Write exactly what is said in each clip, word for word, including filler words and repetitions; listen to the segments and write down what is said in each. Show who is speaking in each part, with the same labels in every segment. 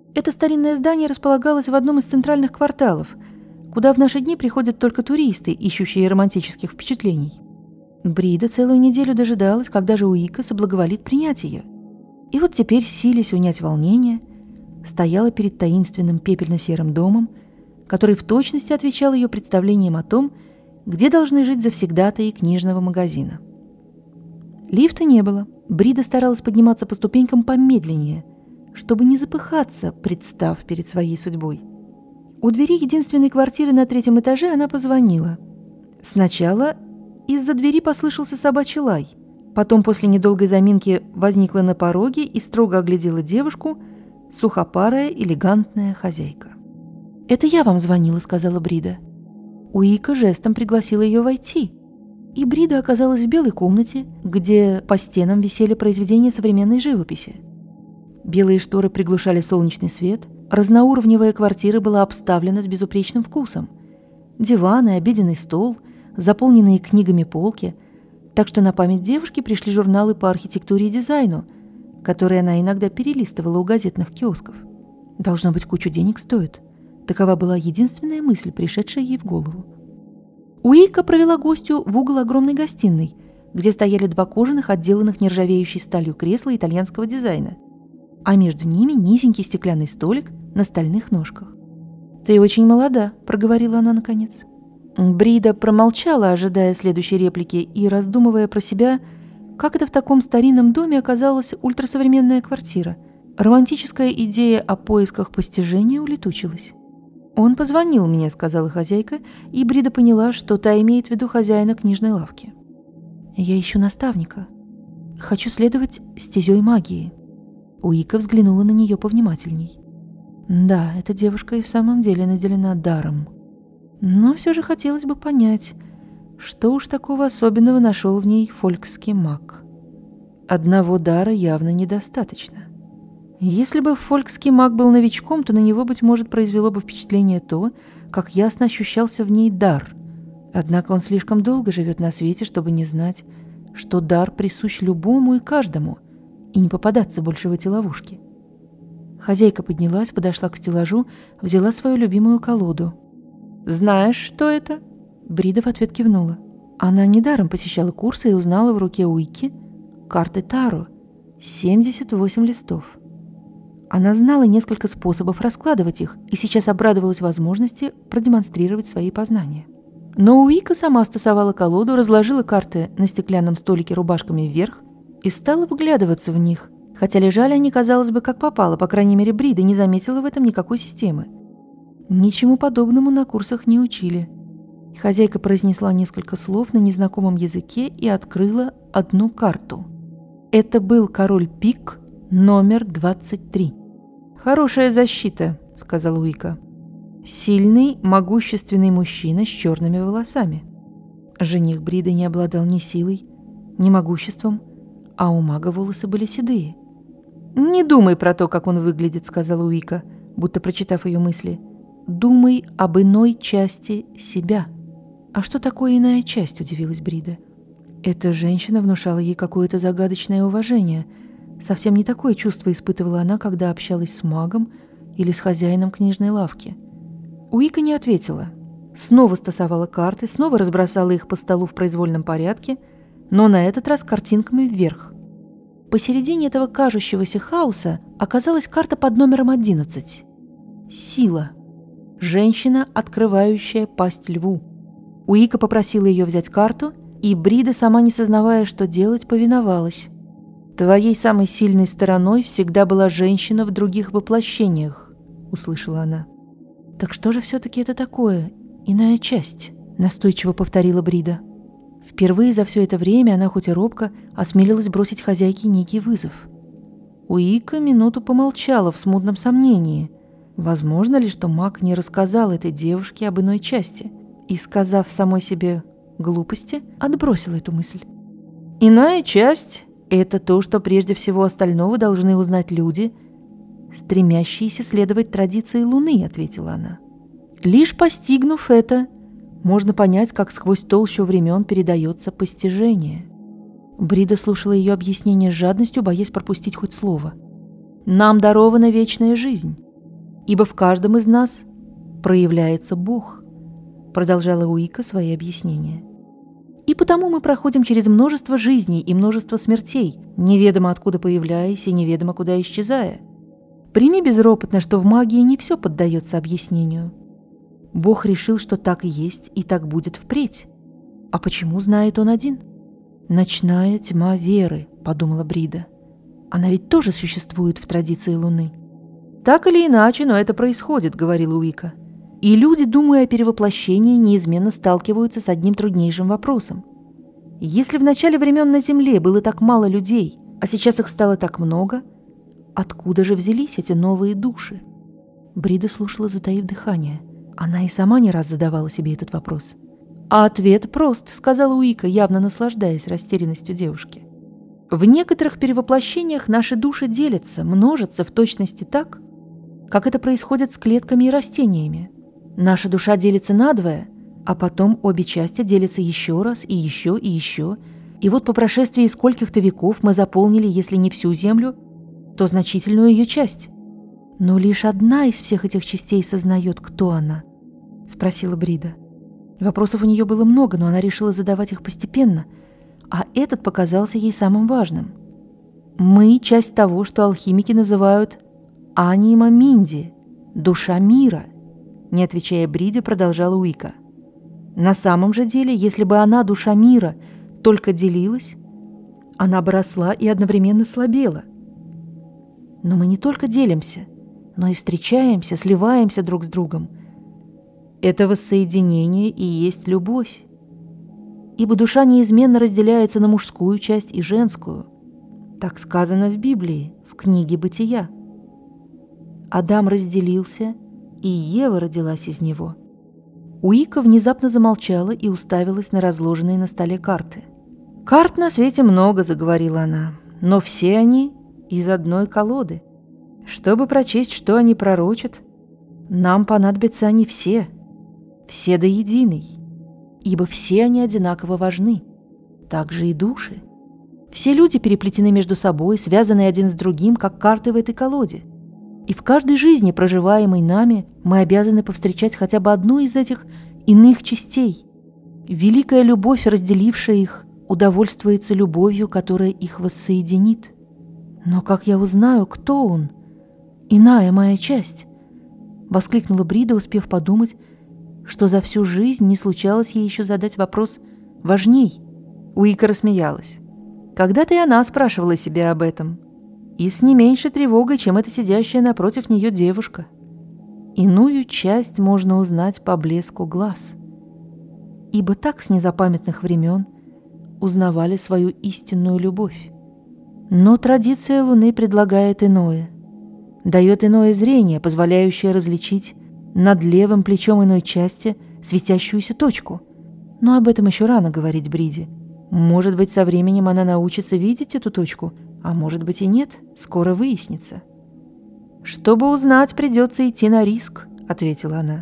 Speaker 1: Это старинное здание располагалось в одном из центральных кварталов, куда в наши дни приходят только туристы, ищущие романтических впечатлений. Брида целую неделю дожидалась, когда же Уика соблаговолит принять ее. И вот теперь, силясь унять волнение, стояла перед таинственным пепельно-серым домом, который в точности отвечал ее представлениям о том, где должны жить завсегдатаи книжного магазина. Лифта не было. Брида старалась подниматься по ступенькам помедленнее, чтобы не запыхаться, представ перед своей судьбой. У двери единственной квартиры на третьем этаже она позвонила. Сначала из-за двери послышался собачий лай. Потом, после недолгой заминки, возникла на пороге и строго оглядела девушку сухопарая, элегантная хозяйка. «Это я вам звонила», — сказала Брида. Уика жестом пригласила ее войти, и Брида оказалась в белой комнате, где по стенам висели произведения современной живописи. Белые шторы приглушали солнечный свет, разноуровневая квартира была обставлена с безупречным вкусом. Диван и обеденный стол, заполненные книгами полки, так что на память девушки пришли журналы по архитектуре и дизайну, которые она иногда перелистывала у газетных киосков. Должно быть, кучу денег стоит. Такова была единственная мысль, пришедшая ей в голову. Уика провела гостью в угол огромной гостиной, где стояли два кожаных, отделанных нержавеющей сталью кресла итальянского дизайна, а между ними низенький стеклянный столик на стальных ножках. «Ты очень молода», — проговорила она наконец. Брида промолчала, ожидая следующей реплики и раздумывая про себя, как это в таком старинном доме оказалась ультрасовременная квартира. Романтическая идея о поисках постижения улетучилась. «Он позвонил мне», — сказала хозяйка, и Брида поняла, что та имеет в виду хозяина книжной лавки. «Я ищу наставника. Хочу следовать стезей магии». Уика взглянула на нее повнимательней. Да, эта девушка и в самом деле наделена даром. Но все же хотелось бы понять, что уж такого особенного нашел в ней фолькский маг. Одного дара явно недостаточно. Если бы фолькский маг был новичком, то на него, быть может, произвело бы впечатление то, как ясно ощущался в ней дар. Однако он слишком долго живет на свете, чтобы не знать, что дар присущ любому и каждому, и не попадаться больше в эти ловушки. Хозяйка поднялась, подошла к стеллажу, взяла свою любимую колоду. «Знаешь, что это?» Брида в ответ кивнула. Она недаром посещала курсы и узнала в руке Уики карты Таро, семьдесят восемь листов. Она знала несколько способов раскладывать их и сейчас обрадовалась возможности продемонстрировать свои познания. Но Уика сама стасовала колоду, разложила карты на стеклянном столике рубашками вверх и стала вглядываться в них, хотя лежали они, казалось бы, как попало, по крайней мере, Брида не заметила в этом никакой системы. Ничему подобному на курсах не учили. Хозяйка произнесла несколько слов на незнакомом языке и открыла одну карту. Это был король пик номер двадцать три. «Хорошая защита», — сказал Уика. «Сильный, могущественный мужчина с черными волосами». Жених Бриды не обладал ни силой, ни могуществом, а у мага волосы были седые. «Не думай про то, как он выглядит», — сказал Уика, будто прочитав ее мысли. «Думай об иной части себя». «А что такое иная часть?» — удивилась Брида. Эта женщина внушала ей какое-то загадочное уважение. Совсем не такое чувство испытывала она, когда общалась с магом или с хозяином книжной лавки. Уика не ответила. Снова стасовала карты, снова разбросала их по столу в произвольном порядке, но на этот раз картинками вверх. Посередине этого кажущегося хаоса оказалась карта под номером одиннадцать. Сила. Женщина, открывающая пасть льву. Уика попросила ее взять карту, и Брида, сама не сознавая, что делать, повиновалась. «Твоей самой сильной стороной всегда была женщина в других воплощениях», — услышала она. «Так что же все-таки это такое? Иная часть?» — настойчиво повторила Брида. Впервые за все это время она, хоть и робко, осмелилась бросить хозяйке некий вызов. Уика минуту помолчала в смутном сомнении. Возможно ли, что маг не рассказал этой девушке об иной части и, сказав самой себе глупости, отбросила эту мысль? «Иная часть — это то, что прежде всего остального должны узнать люди, стремящиеся следовать традиции Луны», — ответила она. «Лишь постигнув это, можно понять, как сквозь толщу времен передается постижение». Брида слушала ее объяснение с жадностью, боясь пропустить хоть слово. «Нам дарована вечная жизнь. ибо в каждом из нас проявляется Бог», продолжала Уика свои объяснения. «И потому мы проходим через множество жизней и множество смертей, неведомо откуда появляясь и неведомо куда исчезая. Прими безропотно, что в магии не все поддается объяснению. Бог решил, что так и есть, и так будет впредь. А почему, знает он один?» «Ночная тьма веры», — подумала Брида. «Она ведь тоже существует в традиции Луны». «Так или иначе, но это происходит», — говорила Уика. «И люди, думая о перевоплощении, неизменно сталкиваются с одним труднейшим вопросом. Если в начале времен на Земле было так мало людей, а сейчас их стало так много, откуда же взялись эти новые души?» Брида слушала, затаив дыхание. Она и сама не раз задавала себе этот вопрос. «А ответ прост», — сказала Уика, явно наслаждаясь растерянностью девушки. «В некоторых перевоплощениях наши души делятся, множатся в точности так, как это происходит с клетками и растениями. Наша душа делится надвое, а потом обе части делятся еще раз и еще и еще, и вот по прошествии скольких-то веков мы заполнили, если не всю Землю, то значительную ее часть. Но лишь одна из всех этих частей сознает, кто она», — спросила Брида. Вопросов у нее было много, но она решила задавать их постепенно, а этот показался ей самым важным. «Мы — часть того, что алхимики называют анима минди, душа мира», — не отвечая Бриде, продолжала Уика. «На самом же деле, если бы она, душа мира, только делилась, она бы росла и одновременно слабела. Но мы не только делимся, но и встречаемся, сливаемся друг с другом. Это воссоединение и есть любовь. Ибо душа неизменно разделяется на мужскую часть и женскую. Так сказано в Библии, в книге «Бытия». Адам разделился, и Ева родилась из него». Уика внезапно замолчала и уставилась на разложенные на столе карты. «Карт на свете много», — заговорила она, — «но все они из одной колоды. Чтобы прочесть, что они пророчат, нам понадобятся они все, все до единой, ибо все они одинаково важны, так же и души. Все люди переплетены между собой, связаны один с другим, как карты в этой колоде. И в каждой жизни, проживаемой нами, мы обязаны повстречать хотя бы одну из этих иных частей. Великая любовь, разделившая их, удовольствуется любовью, которая их воссоединит. Но как я узнаю, кто он? Иная моя часть?» — воскликнула Брида, успев подумать, что за всю жизнь не случалось ей еще задать вопрос важней. Уика рассмеялась. Когда-то и она спрашивала себя об этом. И с не меньшей тревогой, чем эта сидящая напротив нее девушка. Иную часть можно узнать по блеску глаз. Ибо так с незапамятных времен узнавали свою истинную любовь. Но традиция Луны предлагает иное. Дает иное зрение, позволяющее различить над левым плечом иной части светящуюся точку. Но об этом еще рано говорить Бриде. Может быть, со временем она научится видеть эту точку, а может быть и нет, скоро выяснится. «Чтобы узнать, придется идти на риск», — ответила она.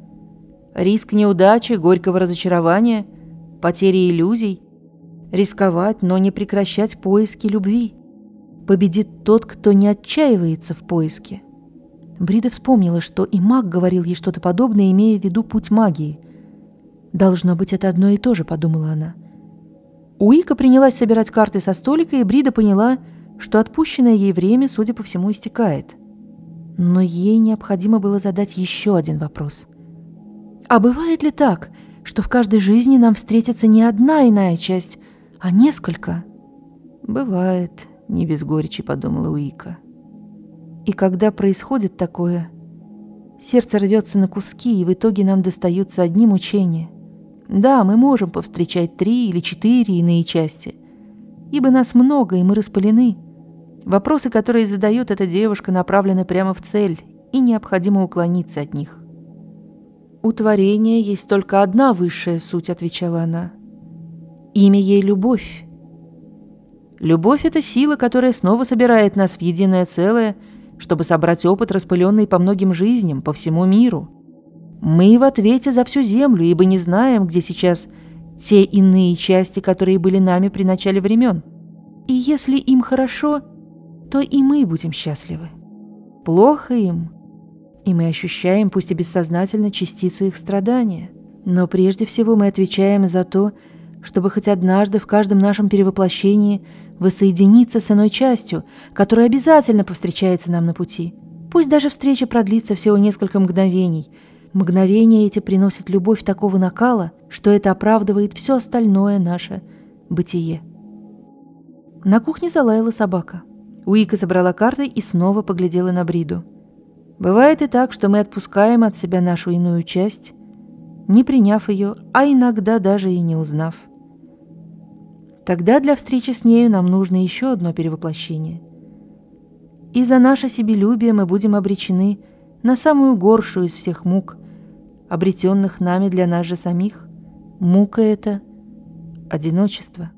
Speaker 1: «Риск неудачи, горького разочарования, потери иллюзий. Рисковать, но не прекращать поиски любви. Победит тот, кто не отчаивается в поиске». Брида вспомнила, что и маг говорил ей что-то подобное, имея в виду путь магии. «Должно быть, это одно и то же», — подумала она. Уика принялась собирать карты со столика, и Брида поняла, что отпущенное ей время, судя по всему, истекает. Но ей необходимо было задать еще один вопрос. «А бывает ли так, что в каждой жизни нам встретится не одна иная часть, а несколько?» «Бывает», — не без горечи подумала Уика. «И когда происходит такое, сердце рвется на куски, и в итоге нам достаются одни мучения. Да, мы можем повстречать три или четыре иные части, ибо нас много, и мы распылены. Вопросы, которые задает эта девушка, направлены прямо в цель, и необходимо уклониться от них». «У творения есть только одна высшая суть», — отвечала она. «Имя ей — любовь. Любовь — это сила, которая снова собирает нас в единое целое, чтобы собрать опыт, распыленный по многим жизням, по всему миру. Мы в ответе за всю землю, ибо не знаем, где сейчас те иные части, которые были нами при начале времен. И если им хорошо, то и мы будем счастливы. Плохо им, и мы ощущаем, пусть и бессознательно, частицу их страдания. Но прежде всего мы отвечаем за то, чтобы хоть однажды в каждом нашем перевоплощении воссоединиться с иной частью, которая обязательно повстречается нам на пути. Пусть даже встреча продлится всего несколько мгновений. Мгновения эти приносят любовь такого накала, что это оправдывает все остальное наше бытие. На кухне залаяла собака. Уика собрала карты и снова поглядела на Бриду. Бывает и так, что мы отпускаем от себя нашу иную часть, не приняв ее, а иногда даже и не узнав. Тогда для встречи с нею нам нужно еще одно перевоплощение. И за наше себелюбие мы будем обречены на самую горшую из всех мук, обретенных нами для нас же самих. Мука — это одиночество.